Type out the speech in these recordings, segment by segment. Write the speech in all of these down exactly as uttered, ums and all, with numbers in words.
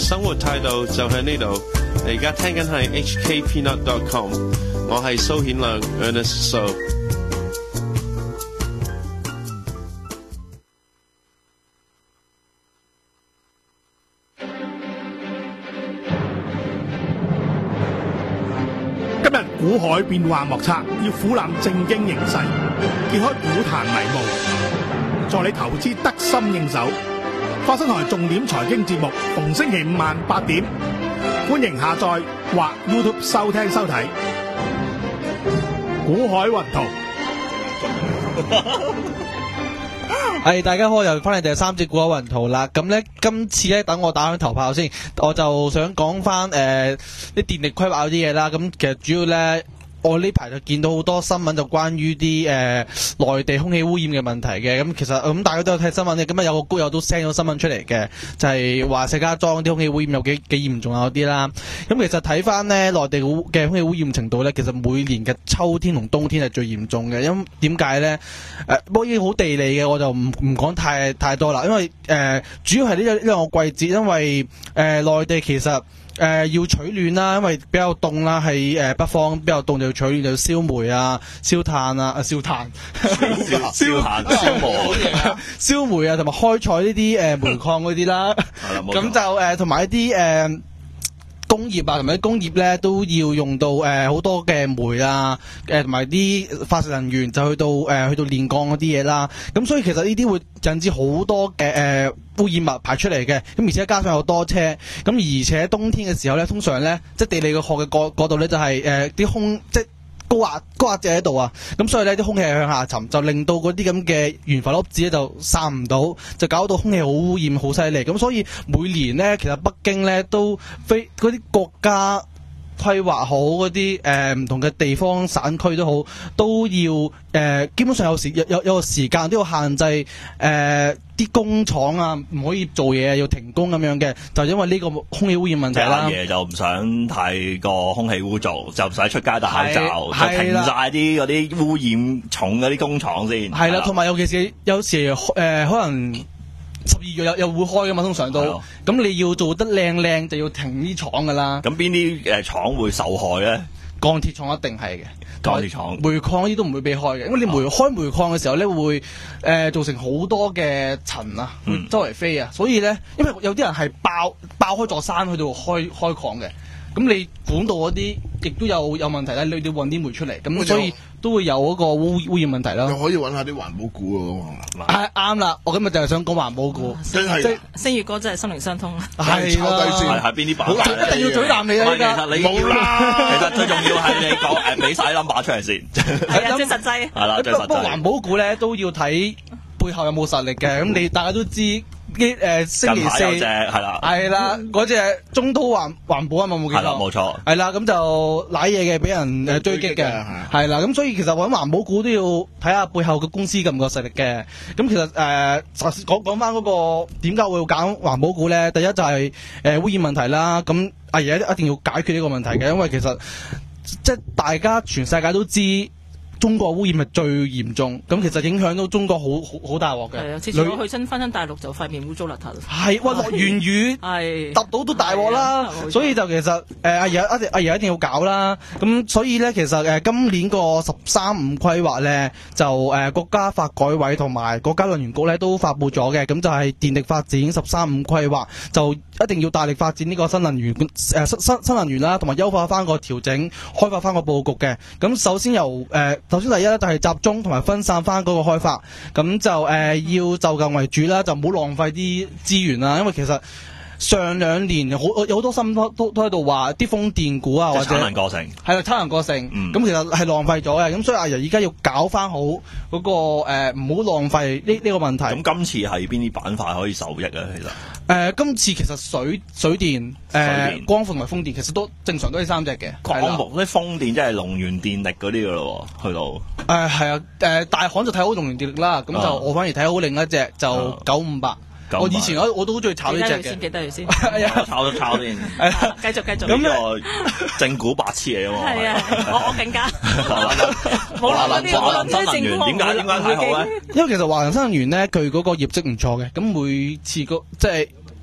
生活態度就喺呢度。你而家聽緊係 H K Peanut dot com， 我係蘇顯亮 Ernest So。 今日股海變幻莫測，要俯瞰正經形勢，揭開股壇迷霧，助你投資得心應手。發生台重點財經節目，逢星期五晚八點，歡迎下載或 YouTube 收聽收睇。股海雲圖。 係大家好，又翻嚟第三節股海雲圖啦。咁咧，今次咧等我打響頭炮先，我就想講翻誒啲電力規劃嗰啲嘢啦。咁其實主要咧，我呢排就見到好多新聞，就關於啲誒內地空氣污染嘅問題嘅。咁其實咁、嗯、大家都有睇新聞嘅。咁啊有個高友都 send 咗新聞出嚟嘅，就係話石家莊啲空氣污染有幾幾嚴重啊嗰啲啦。咁其實睇翻咧內地嘅空氣污染程度咧，其實每年嘅秋天同冬天係最嚴重嘅。因點解咧？誒，不過已經好地理嘅，我就唔唔講太太多啦。因為誒、呃、主要係呢呢兩個季節，因為誒、呃、內地其實。誒、呃、要取暖啦，因為比較凍啦，喺誒北方比較凍就要取暖，就要燒煤啊、燒炭啊、啊燒炭、 燒燒炭、燒煤、 燒煤啊，同埋開採呢啲誒煤礦嗰啲啦。咁就誒同埋一啲誒、呃、工業啊，同埋啲工業咧都要用到誒好、呃、多嘅煤啊，誒同埋啲化石能源就去到誒、呃、去到煉鋼嗰啲嘢啦。咁所以其實呢啲會引致好多嘅誒。呃污染物排出嚟嘅，咁而且加上有多車，咁而且冬天嘅時候咧，通常咧即係地理嘅學嘅角角度咧，就係誒啲空即係高壓高壓掣喺度啊，咁所以咧啲空氣係向下沉，就令到嗰啲咁嘅懸浮粒子咧就散唔到，就搞到空氣好污染好犀利。咁所以每年咧，其實北京咧都非嗰啲國家規劃好嗰啲誒唔同嘅地方省區都好，都要誒、呃、基本上有時有有有個時間都要限制誒。呃啲工廠啊，唔可以做嘢，要停工咁樣嘅，就因為呢個空氣污染問題啦。 阿爺就唔想太過空氣污糟，就唔使出街戴口罩，就停晒啲嗰啲污染重嗰啲工廠先。 係啦，同埋尤其是有時誒、呃、可能十二月又又會開噶嘛，通常都咁你要做得靚靚，就要停啲廠噶啦。 咁邊啲誒廠會受害咧？ 鋼鐵廠一定係嘅。 鋼鐵廠、 煤礦嗰啲都唔會被開嘅，因為你煤開煤礦嘅時候咧，會誒、呃、造成好多嘅塵啊，會周圍飛啊，嗯、所以咧，因為有啲人係爆爆開座山去到開開礦嘅，咁你管道嗰啲亦都有有問題咧，你要運啲煤出嚟，咁所以都會有嗰個污污染問題啦。 又可以揾下啲環保股啊， 係啱啦，我今日就係想講環保股， 真係星月哥真係心靈相通啊！ 係抄低先， 係喺邊啲板塊咧？ 一定要嘴啖你啦！ 其實你冇啦， 其實最重要係你講誒，俾晒 number 出嚟先。 係啊，最實際。 係啦，最實際。 不過環保股咧都要睇背後有冇實力嘅，咁你大家都知。啲誒星期四係啦， 係啦，嗰隻中滔環環保啊嘛，冇記錯， 係啦，冇錯， 係啦，咁就瀨嘢嘅，俾人誒追擊嘅，係啦，咁所以其實揾環保股都要睇下背後嘅公司咁嘅實力嘅。咁其實誒，講講翻嗰個點解會揀環保股咧？第一就係誒污染問題啦。咁阿爺一定要解決呢個問題嘅，因為其實即係大家全世界都知。中國污染係最嚴重，咁其實影響到中國好好好大鑊嘅。 係啊，次次我去親翻親大陸就塊面污糟邋遢。 係，哇落完雨， 係揼到都大鑊啦。所以就其實誒阿爺阿阿爺一定要搞啦。咁所以咧，其實誒、呃、今年個十三五規劃咧，就誒、呃、國家發改委同埋國家能源局咧都發布咗嘅。咁就係電力發展十三五規劃，就一定要大力發展呢個新能源誒新新新能源啦，同埋優化翻個調整，開發翻個佈局嘅。咁首先由誒。呃首先第一咧就係集中同埋分散翻嗰個開發，咁就誒、呃、要就近為主啦，就唔好浪費啲資源啦，因為其實上兩年好有好多新聞都都喺度話啲風電股啊，或者產能過剩，係啦產能過剩，咁、嗯、其實係浪費咗嘅，咁所以阿爺而家要搞翻好嗰、那個誒唔好浪費呢呢、這個問題。 咁今次係邊啲板塊可以受益啊？其實誒、 呃、今次其實水水電誒、呃、光伏同埋風電其實都正常都係三隻嘅。 光伏啲風電即係龍源電力嗰啲噶咯，去到誒係啊誒大行就睇好龍源電力啦，咁就、哦、我反而睇好另一隻就九五八。我以前我我都好中意炒呢隻嘅， 記得佢先， 炒都炒先， 繼續繼續。 咁呢個正股白痴嚟嘅喎， 係啊，我我更加冇啦嗰啲冇啦新能源點解點解睇好咧？ 因為其實華能新能源咧，佢嗰個業績唔錯嘅，咁每次個即係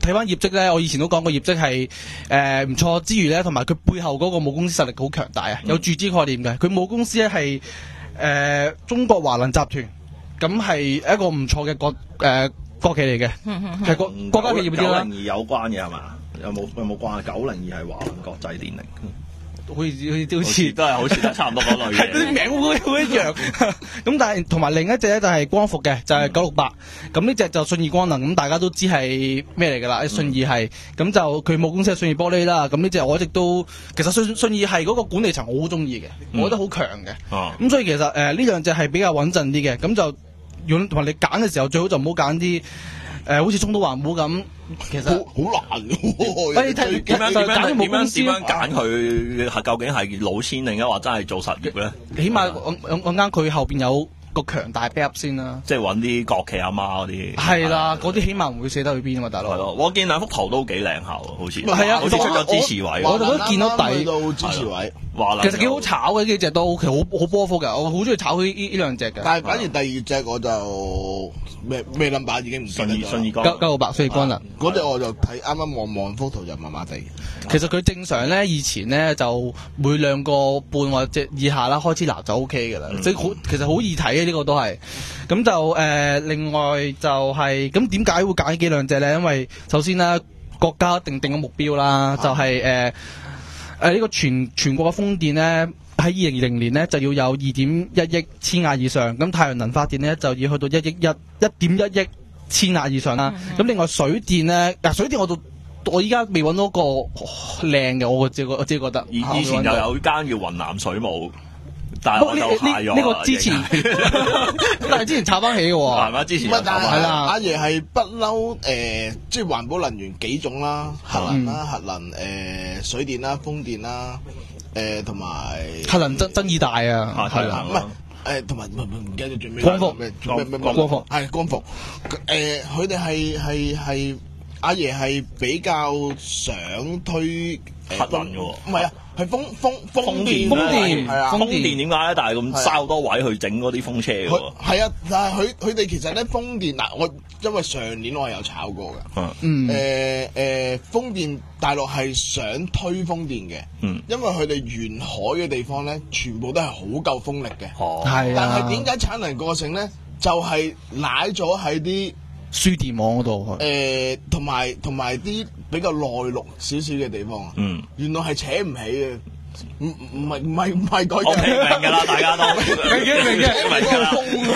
睇翻業績咧，我以前都講過業績係誒唔錯之餘咧，同埋佢背後嗰個母公司實力好強大啊，有注資概念嘅。佢母公司咧係誒中國華能集團，咁係一個唔錯嘅國誒、呃、國企嚟嘅，係國國家企業啲啦。 九零二有關嘅係嘛？有冇有冇關啊？九零二係華能國際電力。 好似好好似都係好似都差唔多嗰類嘅， 啲名會好一樣。咁但係同埋另一隻咧就係光伏嘅，就係九六八。咁呢隻就信義光能，咁大家都知係咩嚟㗎啦？信義係咁就佢母公司係信義玻璃啦。咁呢隻我一直都其實信信義係嗰個管理層我好中意嘅，我覺得好強嘅。咁、嗯、所以其實誒呢兩隻係比較穩陣啲嘅。咁就如果同埋你揀嘅時候，最好就唔好揀啲。誒、呃，好似中島環保咁，其實好難喎。 你睇點樣點樣點樣點樣揀佢係究竟係老千定係話真係做實業咧？ 起碼我我我啱佢後邊有個強大 backup 先啦。 即係揾啲國企阿媽嗰啲。 係啦，嗰啲起碼唔會寫得去邊啊嘛，大佬。 係咯，我見兩幅圖都幾靚下喎，好似。 係啊， 好似出咗支持位。 我哋都見到底到支持位。 其實幾好炒嘅呢隻都，其實好好波幅嘅，我好中意炒呢呢兩隻嘅。 但係反而第二隻我就咩咩 number 已經唔記得咗。 信義光九九六八信義光能嗰隻我就睇啱啱望望幅圖就麻麻地。 其實佢正常咧，以前咧就每兩個半或者以下啦，開始拿就 O K 嘅啦，即係好其實好易睇嘅呢個都係。咁就誒、呃，另外就係咁點解會揀呢幾兩隻咧？因為首先咧，國家定定個目標啦，就係誒誒呢個全全國嘅風電咧喺二零二零年咧就要有二點一億千瓦以上，咁太陽能發電咧就要去到一億一一點一億千瓦以上啦。咁、嗯、另外水電咧，嗱水電我到。我依家未揾到個靚嘅，我自己我自己覺得。 以以前又有間叫雲南水務，但係我就賣咗。 呢個之前，但係之前炒翻起嘅喎。 係嘛？之前唔係，但係係啦。 阿爺係不嬲誒，即係環保能源幾種啦，核能啦、核能誒、呃、水電啦、風電啦，誒同埋核能爭爭議大啊，係啦。 唔係誒，同埋唔唔唔記得最尾光伏咩咩咩光伏係光伏誒，佢哋係係係。阿爺係比較想推核能嘅喎， 唔係啊，係風風風電， 風電係啊， 風電點解咧？但係咁嘥好多位去整嗰啲風車嘅喎。 係啊，但係佢佢哋其實咧風電嗱，我因為上年我係有炒過嘅， 嗯， 誒誒風電大陸係想推風電嘅，嗯，因為佢哋沿海嘅地方咧，全部都係好夠風力嘅， 哦， 係啊， 但係點解產能過剩咧？就係賴咗喺啲輸電網嗰度， 誒同埋同埋啲比較內陸少少嘅地方，嗯，原來係扯唔起嘅，唔唔係唔係唔係嗰我明明㗎啦，大家都明嘅明嘅明㗎啦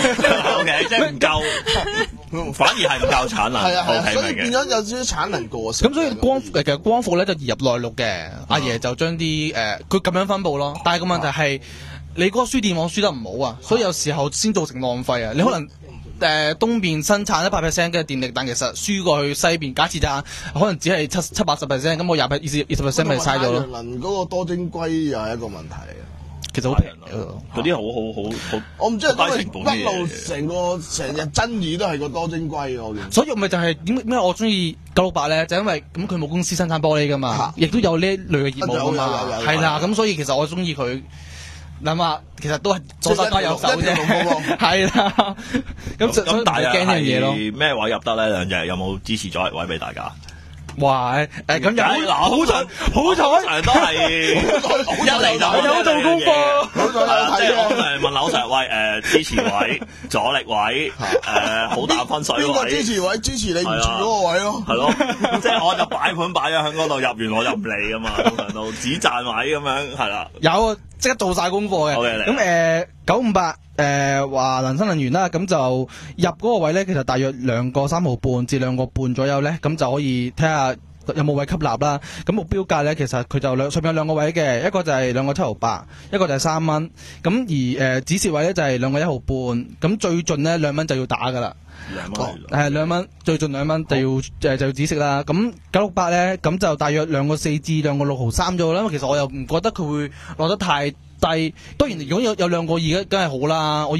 ，O K，即係唔夠，反而係唔夠產能， 係啊係啊，所以明嘅變咗有少少產能過剩。 咁所以光其實光伏咧就移入內陸嘅，阿爺就將啲誒佢咁樣分佈咯，但係個問題係你嗰個輸電網輸得唔好啊，所以有時候先造成浪費啊，你可能。誒、呃、東邊生產一百 percent 嘅電力，但其實輸過去西邊，假設咋可能只係七七八十 percent，咁我廿二十二十 percent 咪嘥咗咯。 太陽能嗰個多晶硅又係一個問題啊， 其實好平嗰啲好好好好。 我唔知係因為一路成個成日爭議都係個多晶硅我見。 所以咪就係點咩我中意九六八咧？就因為咁佢母公司生產玻璃噶嘛，亦都有呢類嘅業務噶嘛，係啦，咁所以其實我中意佢。諗下，其實都係左手交右手啫，係啦。咁咁但係驚呢樣嘢咯。 咩位入得咧？兩隻有冇支持咗位俾大家？ 哇！誒咁有好彩，好彩都係一嚟就有做功課。 好彩即係我誒問樓上喂誒支持位、阻力位誒好大分水位。 邊個支持位？支持你唔住嗰個位咯。 係咯，即係我就擺盤擺咗喺嗰度，入完我就唔理噶嘛，通常都只賺位咁樣係啦。 有即刻做晒功課嘅。咁誒九五八誒華能新能源啦，咁就入嗰個位咧，其實大約兩個三毫半至兩個半左右咧，咁就可以睇下有冇位吸納啦。咁目標價咧，其實佢就兩上面有兩個位嘅，一個就係兩個七毫八，一個就係三蚊。咁而誒、呃、止蝕位咧就係兩個一毫半。咁最盡咧兩蚊就要打噶啦。 兩蚊係兩蚊，最盡兩蚊就要誒、呃、就要止蝕啦。咁九六八咧，咁就大約兩個四至兩個六毫三咗啦。因為其實我又唔覺得佢會落得太低。當然如果有有兩個二，梗係好啦。我以前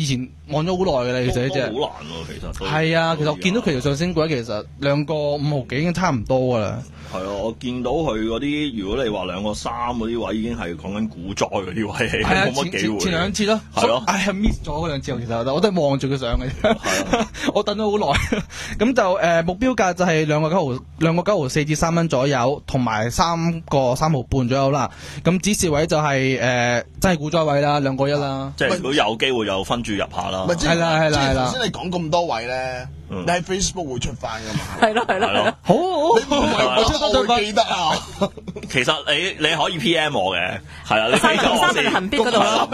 望咗好耐嘅啦，其實呢隻好難喎，其實都係啊，其實我見到佢條上升軌，其實兩個五毫幾已經差唔多噶啦。 係啊，我見到佢嗰啲，如果你話兩個三嗰啲位，已經係講緊股災嗰啲位，冇乜機會。 前兩次咯， 係咯， 唉 miss 咗嗰兩次，其實我都係望住佢上嘅啫。我等咗好耐，咁就誒目標價就係兩個九毫，兩個九毫四至三蚊左右，同埋三個三毫半左右啦。咁指示位就係誒真係股災位啦，兩個一啦。 即係如果有機會又分注入下啦。 係啦係啦係啦。 頭先你講咁多位咧，你喺 Facebook 會出翻噶嘛？ 係咯係咯係咯。 好好， 我出得最記得啊！ 其實你你可以 P M 我嘅，係啊，你三俾咗我三先。 行邊嗰度咯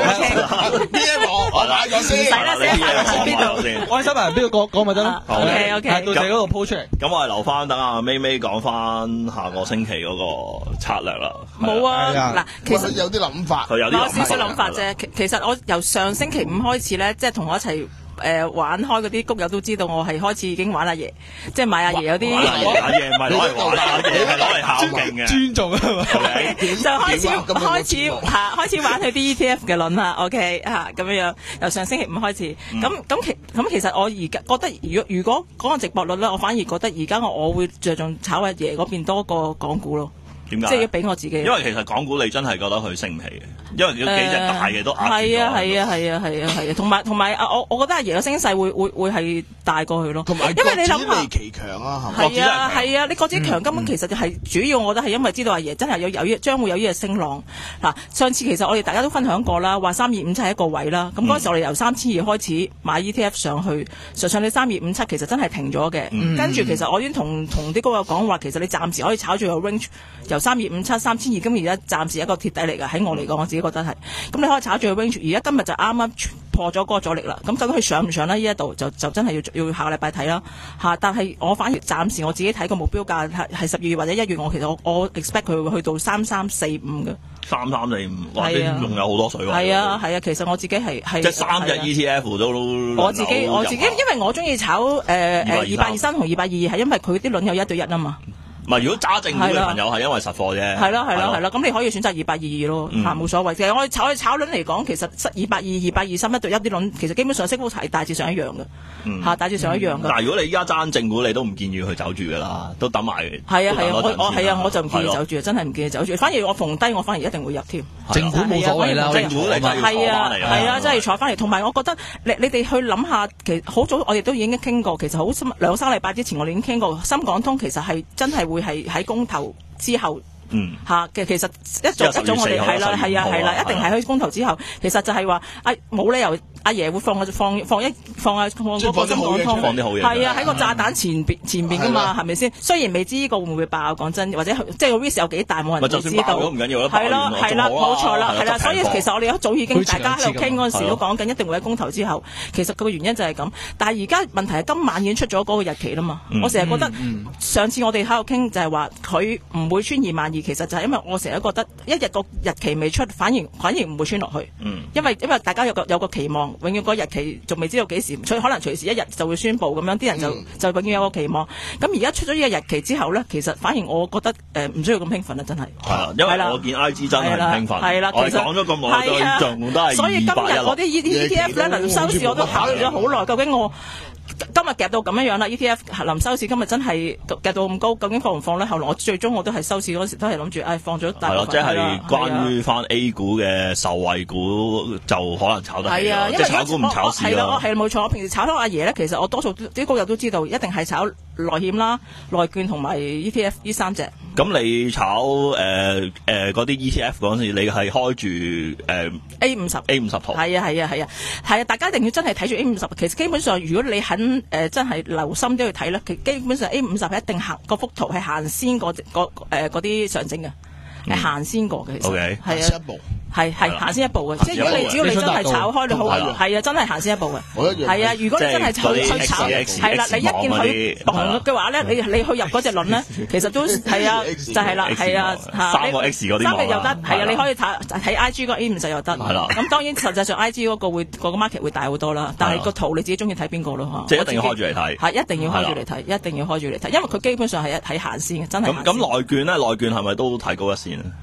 P M 我，我買咗先。 唔使啦，寫行行邊度先。 我喺新聞邊度講講咪得咯。 OK OK。 到時嗰度 po 出嚟。 咁我係留翻等阿咪咪講翻下個星期嗰個策略啦。 冇啊，嗱，其實有啲諗法， 佢有啲有少少諗法啫。其其實我由上星期五開始咧，即係同我一齊。誒玩開嗰啲谷友都知道，我係開始已經玩阿爺，即係買阿爺有啲。 玩阿爺唔係攞嚟玩，阿爺係攞嚟考勁嘅。 尊重啊嘛， 就開始開始嚇開始玩佢啲 E T F 嘅輪啦。OK 嚇咁樣樣，由上星期五開始。咁咁其咁其實我而家覺得，如果如果講個直播率咧，我反而覺得而家我我會着重炒阿爺嗰邊多過港股咯。 點解？ 即係要俾我自己。因為其實港股你真係覺得佢升唔起嘅，因為有幾隻大嘅都壓住咗。 係啊係啊係啊係啊係啊，同埋同埋啊，我我覺得阿爺嘅升勢會會會係大過佢咯。 同埋因為你諗下， 期強啊， 係啊係啊，你國指強根本其實就係主要，我覺得係因為知道阿爺真係有有呢將會有呢個升浪。嗱，上次其實我哋大家都分享過啦，話三二五七係一個位啦。咁嗰陣時我哋由三千二開始買 E T F 上去，上上到三二五七其實真係停咗嘅。跟住其實我已經同同啲高友講話，其實你暫時可以炒住個 range 由三二五七三千二，今而家暫時一個鐵底嚟㗎。喺我嚟講，我自己覺得係。咁你可以炒住個 range，而家今日就啱啱破咗嗰個阻力啦。咁究竟佢上唔上呢？呢一度就就真係要要下個禮拜睇啦嚇。但係我反而暫時我自己睇個目標價係係十二月或者一月，我其實我我 expect 佢會去到三三四五嘅。 三三四五，哇！啲仲有好多水喎。 係啊係啊，其實我自己係係即係三隻 E T F 都我自己我自己，因為我中意炒誒誒二八二三同二八二二，係因為佢啲輪有一對一啊嘛。 唔係，如果揸正股嘅朋友係因為實貨啫。 係咯係咯係咯，咁你可以選擇二八二二咯，嚇冇所謂。其實我哋炒炒輪嚟講，其實二八二二八二三一對一啲輪，其實基本上升幅係大致上一樣嘅，嚇大致上一樣嘅。 但係如果你依家揸正股，你都唔建議佢走住㗎啦，都等埋。 係啊係啊，我我係啊，我就唔建議走住，真係唔建議走住。反而我逢低，我反而一定會入添。 正股冇所謂啦， 正股你係啊係啊，真係坐翻嚟。同埋我覺得你你哋去諗下，其實好早我哋都已經傾過，其實好兩三禮拜之前我哋已經傾過，深港通其實係真係會係喺公投之後。嗯，嚇嘅其實一早一早我哋係啦係啊係啦，一定係喺公投之後，其實就係話啊冇理由阿爺會放放放一放啊放嗰個深港通， 放啲好嘢， 係啊喺個炸彈前邊前邊噶嘛，係咪先？雖然未知呢個會唔會爆，講真，或者即係個 risk 有幾大，冇人知道。 唔緊要啦， 係咯係啦，冇錯啦，係啦，所以其實我哋一早已經大家喺度傾嗰陣時都講緊，一定會喺公投之後。其實佢個原因就係咁，但係而家問題係今晚已經出咗嗰個日期啦嘛。我成日覺得上次我哋喺度傾就係話佢唔會穿二萬二，其實就係因為我成日覺得一日個日期未出，反而反而唔會穿落去。嗯，因為因為大家有個有個期望，永遠個日期仲未知道幾時，所以可能隨時一日就會宣佈咁樣，啲人就、嗯、就永遠有個期望。咁而家出咗呢個日期之後咧，其實反而我覺得誒唔需要咁興奮啦，真係。係啊，因為我見 I G 真係唔興奮。係啦，其實講咗咁耐都仲都係。 所以今日我啲 E T F 咧臨收市我都考慮咗好耐，究竟我今日夾到咁樣樣啦 ，E T F 臨收市今日真係夾到咁高，究竟放唔放咧？後來我最終我都係收市嗰時都係諗住，唉放咗大部分。係咯，即係關於翻 A 股嘅受惠股就可能炒得起啦，即係炒股唔炒市咯。 係冇錯，我平時炒開阿爺咧，其實我多數啲高友都知道，一定係炒內險啦、內券同埋 E T F 呢三隻。 咁你炒誒誒嗰啲 E T F 嗰陣時，你係開住誒 A 五十 A 五十圖？ 係啊係啊係啊係啊！大家一定要真係睇住 A 五十。其實基本上，如果你肯誒、呃、真係留心啲去睇咧，其基本上 A 五十係一定行個幅圖係行先過嗰誒嗰啲上證嘅，係行先過嘅。其實係啊，一步係係行先一步嘅。即係如果你只要你真係炒開，你好係啊，真係行先一步嘅。係啊，如果你真係炒去炒係啦，你一見佢動嘅話咧，你你去入嗰隻輪咧，其實都係啊，就係啦，係啊嚇。 三個 X 嗰啲三個又得，係啊，你可以睇睇 I G 嗰 A 五十又得。係啦。咁當然實際上 I G 嗰個會個 market 會大好多啦，但係個圖你自己中意睇邊個咯嚇。 即係一定要開住嚟睇。 係一定要開住嚟睇，一定要開住嚟睇，因為佢基本上係一睇行先嘅，真係。 咁咁內券咧，內券係咪都提高一線啊？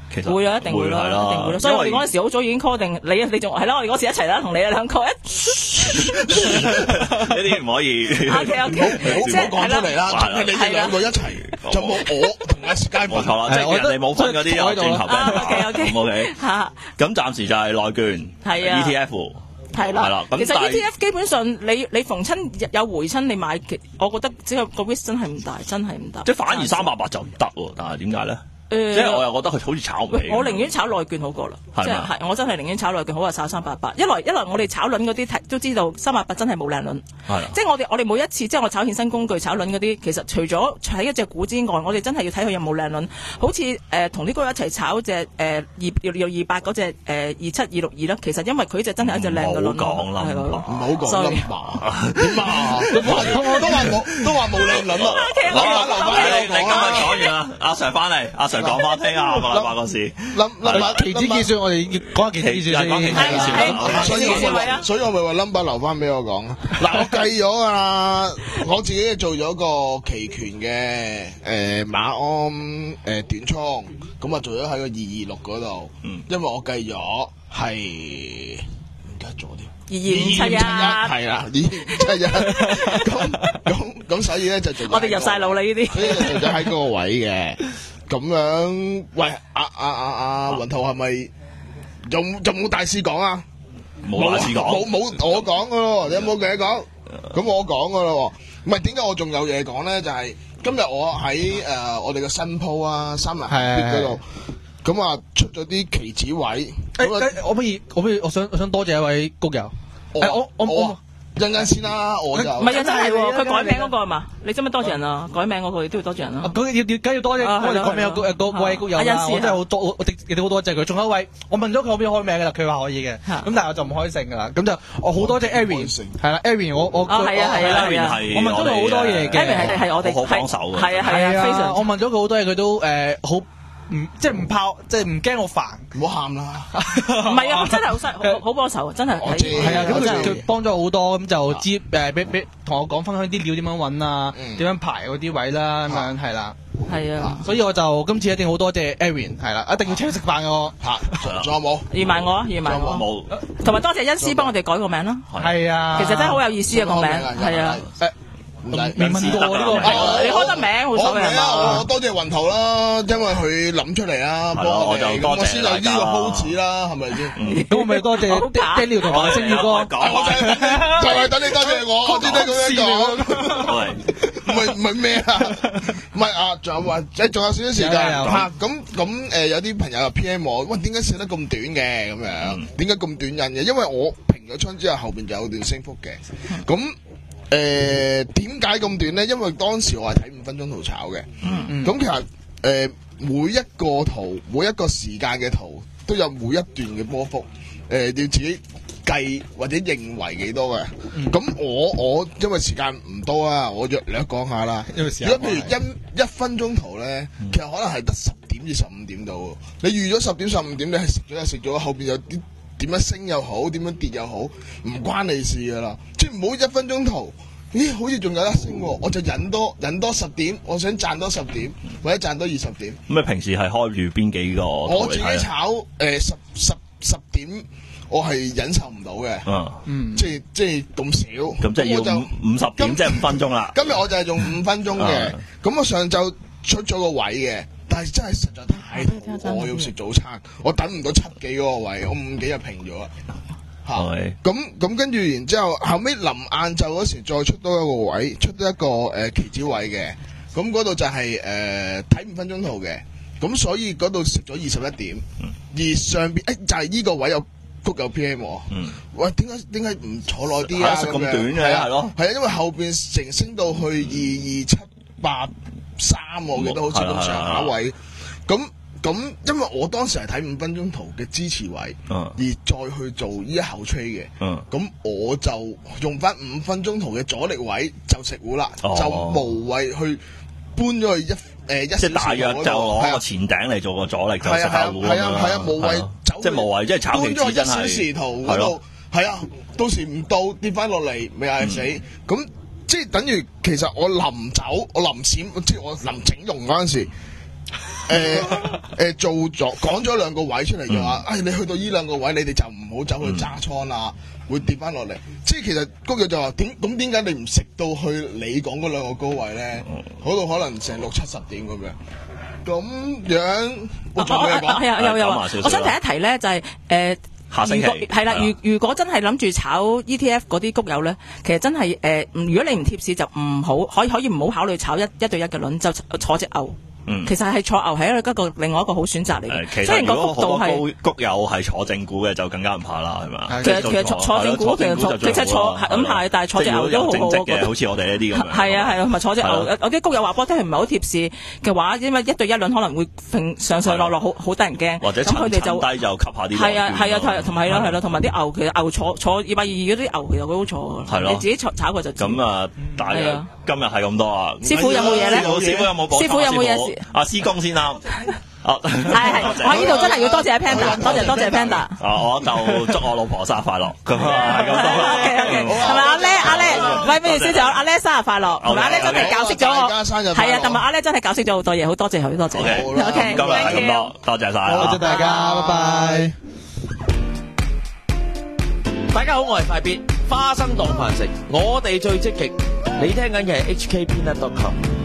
其實會啊，一定會啦，一定會啦。所以我哋嗰陣時好早已經 call 定你，你仲係啦，我哋嗰時一齊啦，同你啊兩個一。 呢啲唔可以。 O K O K， 唔好講出嚟啦，係你哋兩個一齊，就冇我同阿 Sky。 冇錯啦，即係人哋冇分嗰啲有轉頭俾人打。 O K O K O K。 嚇， 咁暫時就係內券， 係啊 E T F。 係啦， 係啦。 其實 E T F 基本上你你逢親有回親，你買，我覺得只有個 risk 真係唔大，真係唔大。 即係反而三百八就唔得喎，但係點解咧？ 誒， 即係我又覺得佢好似炒唔起。 我寧願炒內券好過啦，即係係我真係寧願炒內券好過炒三百八。一來一來我哋炒輪嗰啲都知道三百八真係冇靚輪，即係我哋我哋每一次即係我炒衍生工具炒輪嗰啲，其實除咗睇一隻股之外，我哋真係要睇佢有冇靚輪。好似誒同呢個一齊炒隻誒二六二八嗰隻誒二七二六二啦，其實因為佢隻真係一隻靚嘅輪。 唔好講啦， 唔好講啦，點啊？我都話冇都話冇靚輪咯。 好，你你今日講完啦，阿 Sir 翻嚟，阿 Sir 講翻聽下個禮拜個事。 諗諗期指結算，我哋要講下期指結算先。 所以我咪所以我咪話 number 留翻俾我講。嗱，我計咗㗎啦，我自己做咗個期權嘅誒馬鞍誒短倉，咁啊做咗喺個二二六嗰度，因為我計咗係唔記得咗添。 二二五七一係啦，二二五七一咁咁咁，所以咧就做。 我哋入晒腦啦呢啲。 所以就做咗喺嗰個位嘅。咁樣，喂，阿阿阿阿雲濤係咪仲仲冇大事講啊？ 冇大事講， 冇冇我講噶咯，你有冇嘢講？咁我講噶咯，唔係點解我仲有嘢講咧？就係今日我喺誒我哋嘅新鋪啊，三文嗰度，咁啊出咗啲期指位。 誒，我不如我不如我想我想多謝一位谷友。誒，我我我。 陣間先啦，我就唔係啊，真係喎，佢改名嗰個係嘛？你知唔知多謝人啊？改名嗰個都要多謝人啊！ 咁要要梗要多謝，我哋改名有個個位谷友啦，我真係好多，我哋亦都好多謝佢。仲有一位，我問咗佢可唔可以開名㗎啦，佢話可以嘅。咁但係我就唔開姓㗎啦。咁就我好多謝 Aaron，係啦 Aaron，我我啊係啊係啊係啊， 我問咗佢好多嘢嘅 ，Aaron 係係我哋好幫手嘅， 係啊係啊，非常。 我問咗佢好多嘢，佢都誒好。唔即係唔怕，即係唔驚我煩， 唔好喊啦。 唔係啊，真係好犀，好好幫手，真係。 係啊，咁佢佢幫咗好多，咁就知誒俾俾同我講分享啲料點樣揾啊，點樣排嗰啲位啦，咁樣係啦。 係啊， 所以我就今次一定好多謝 Aaron，係啦，一定要請佢食飯嘅我。 嚇，仲有冇？ 預埋我，預埋我。 冇。 同埋多謝恩師幫我哋改個名啦。 係啊。 其實真係好有意思啊個名，係啊。 未問過呢個， 你開得名冇所謂啊！我多謝雲圖啦，因為佢諗出嚟啦，幫我哋，咁我先有呢個 pose 啦，係咪先？ 咁我咪多謝 Daniel 同埋星宇哥， 就係等你多謝我，我先得咁樣講。唔係唔係咩啊？唔係啊，仲有話，誒仲有少少時間嚇，咁咁誒有啲朋友又 P M 我，喂點解寫得咁短嘅咁樣？點解咁短印嘅？因為我平咗倉之後，後邊就有段升幅嘅，咁。誒點解咁短咧？因為當時我係睇五分鐘圖炒嘅，咁、嗯、其實誒、呃、每一個圖每一個時間嘅圖都有每一段嘅波幅，誒、呃、要自己計或者認為幾多嘅。咁、嗯、我我因為時間唔多啊，我略略講下啦。因為時間如果譬如一一分鐘圖咧，嗯、其實可能係得十點至十五點度。你預咗十點十五點，你係食咗就食咗，後邊有啲。點樣升又好，點樣跌又好，唔關你事噶啦。即係唔好一分鐘圖，咦？好似仲有得升喎，我就忍多忍多十點，我想賺多十點，或者賺多二十點。 咁你平時係開住邊幾個？ 我自己炒誒、呃、十十十點，我係忍受唔到嘅。嗯，即係即係咁少。 咁即係要五五十點，即係五分鐘啦。 今日我就係用五分鐘嘅。咁我上晝出咗個位嘅。但係真係實在太肚，我要食早餐，我等唔到七幾嗰個位，我五幾就平咗啦。嚇，咁咁跟住，然之後後尾臨晏晝嗰時再出多一個位，出多一個誒期指位嘅，咁嗰度就係誒睇五分鐘圖嘅，咁所以嗰度食咗二十一點，而上邊誒就係呢個位有谷有 P M 喎。喂，點解點解唔坐耐啲啊？ 食咁短嘅係咯， 係啊，因為後邊成升到去二二七八。三我記得好似咁上下位，咁咁因為我當時係睇五分鐘圖嘅支持位，嗯、而再去做呢一後吹嘅，咁、嗯、我就用翻五分鐘圖嘅阻力位就食糊啦，哦、就無謂去搬咗去一誒、呃、一小時即係大約就攞個前頂嚟做個阻力就食下糊咁樣， 係啊係啊，無謂走， 即係無謂即係炒期指真係搬咗一小時圖嗰度，係啊，到時唔到跌翻落嚟咪係死咁。即係等於其實我臨走，我臨閃，即係我臨整容嗰陣時， 誒誒做咗講咗兩個位出嚟嘅話，誒你去到呢兩個位，你哋就唔好走去揸倉啦，會跌翻落嚟。即係其實谷友就話點咁點解你唔食到去你講嗰兩個高位咧？嗰度可能成六七十點咁樣，咁樣我仲有嘢講。 係啊，有有啊，我想提一提咧，就係誒。 下星期係啦，如如果真係諗住炒 E T F 嗰啲谷友咧，其實真係誒、呃，如果你唔貼市就唔好，可以可以唔好考慮炒一一對一嘅輪，就坐隻牛。嗯，其實係坐牛係一個另外一個好選擇嚟嘅。雖然個幅度係谷友係坐正股嘅，就更加唔怕啦，係嘛？ 其實其實坐坐正股其實坐其實坐咁係，但係坐隻牛都好好嘅，好似我哋呢啲咁樣。 係啊係啊，同埋坐隻牛，有啲谷友話波聽係唔係好貼市嘅話，因為一對一輪可能會上上落落好好得人驚。 或者沉沉低就吸下啲。 係啊係啊，同埋係咯係咯，同埋啲牛其實牛坐坐二百二嗰啲牛其實佢好坐嘅，你自己炒炒佢就。咁啊，大約今日係咁多啊。 師傅有冇嘢咧？ 師傅有冇補？ 師傅有冇嘢？ 阿師公先。哦，係係，我呢度真係要多謝阿 Panda， 多謝多謝 Panda。 啊，我就祝我老婆生日快樂，咁啊係咁多。 OK OK，係咪阿叻阿叻？喂，咩意思？就阿叻生日快樂，同埋阿叻真係教識咗我，係啊，同埋阿叻真係教識咗好多嘢，好多謝佢，多謝。OK， 今日係咁多，多謝晒， 多謝大家，拜拜。 大家好，我係快必花生當飯食，我哋最積極。你聽緊嘅係 H K Peanut dot com。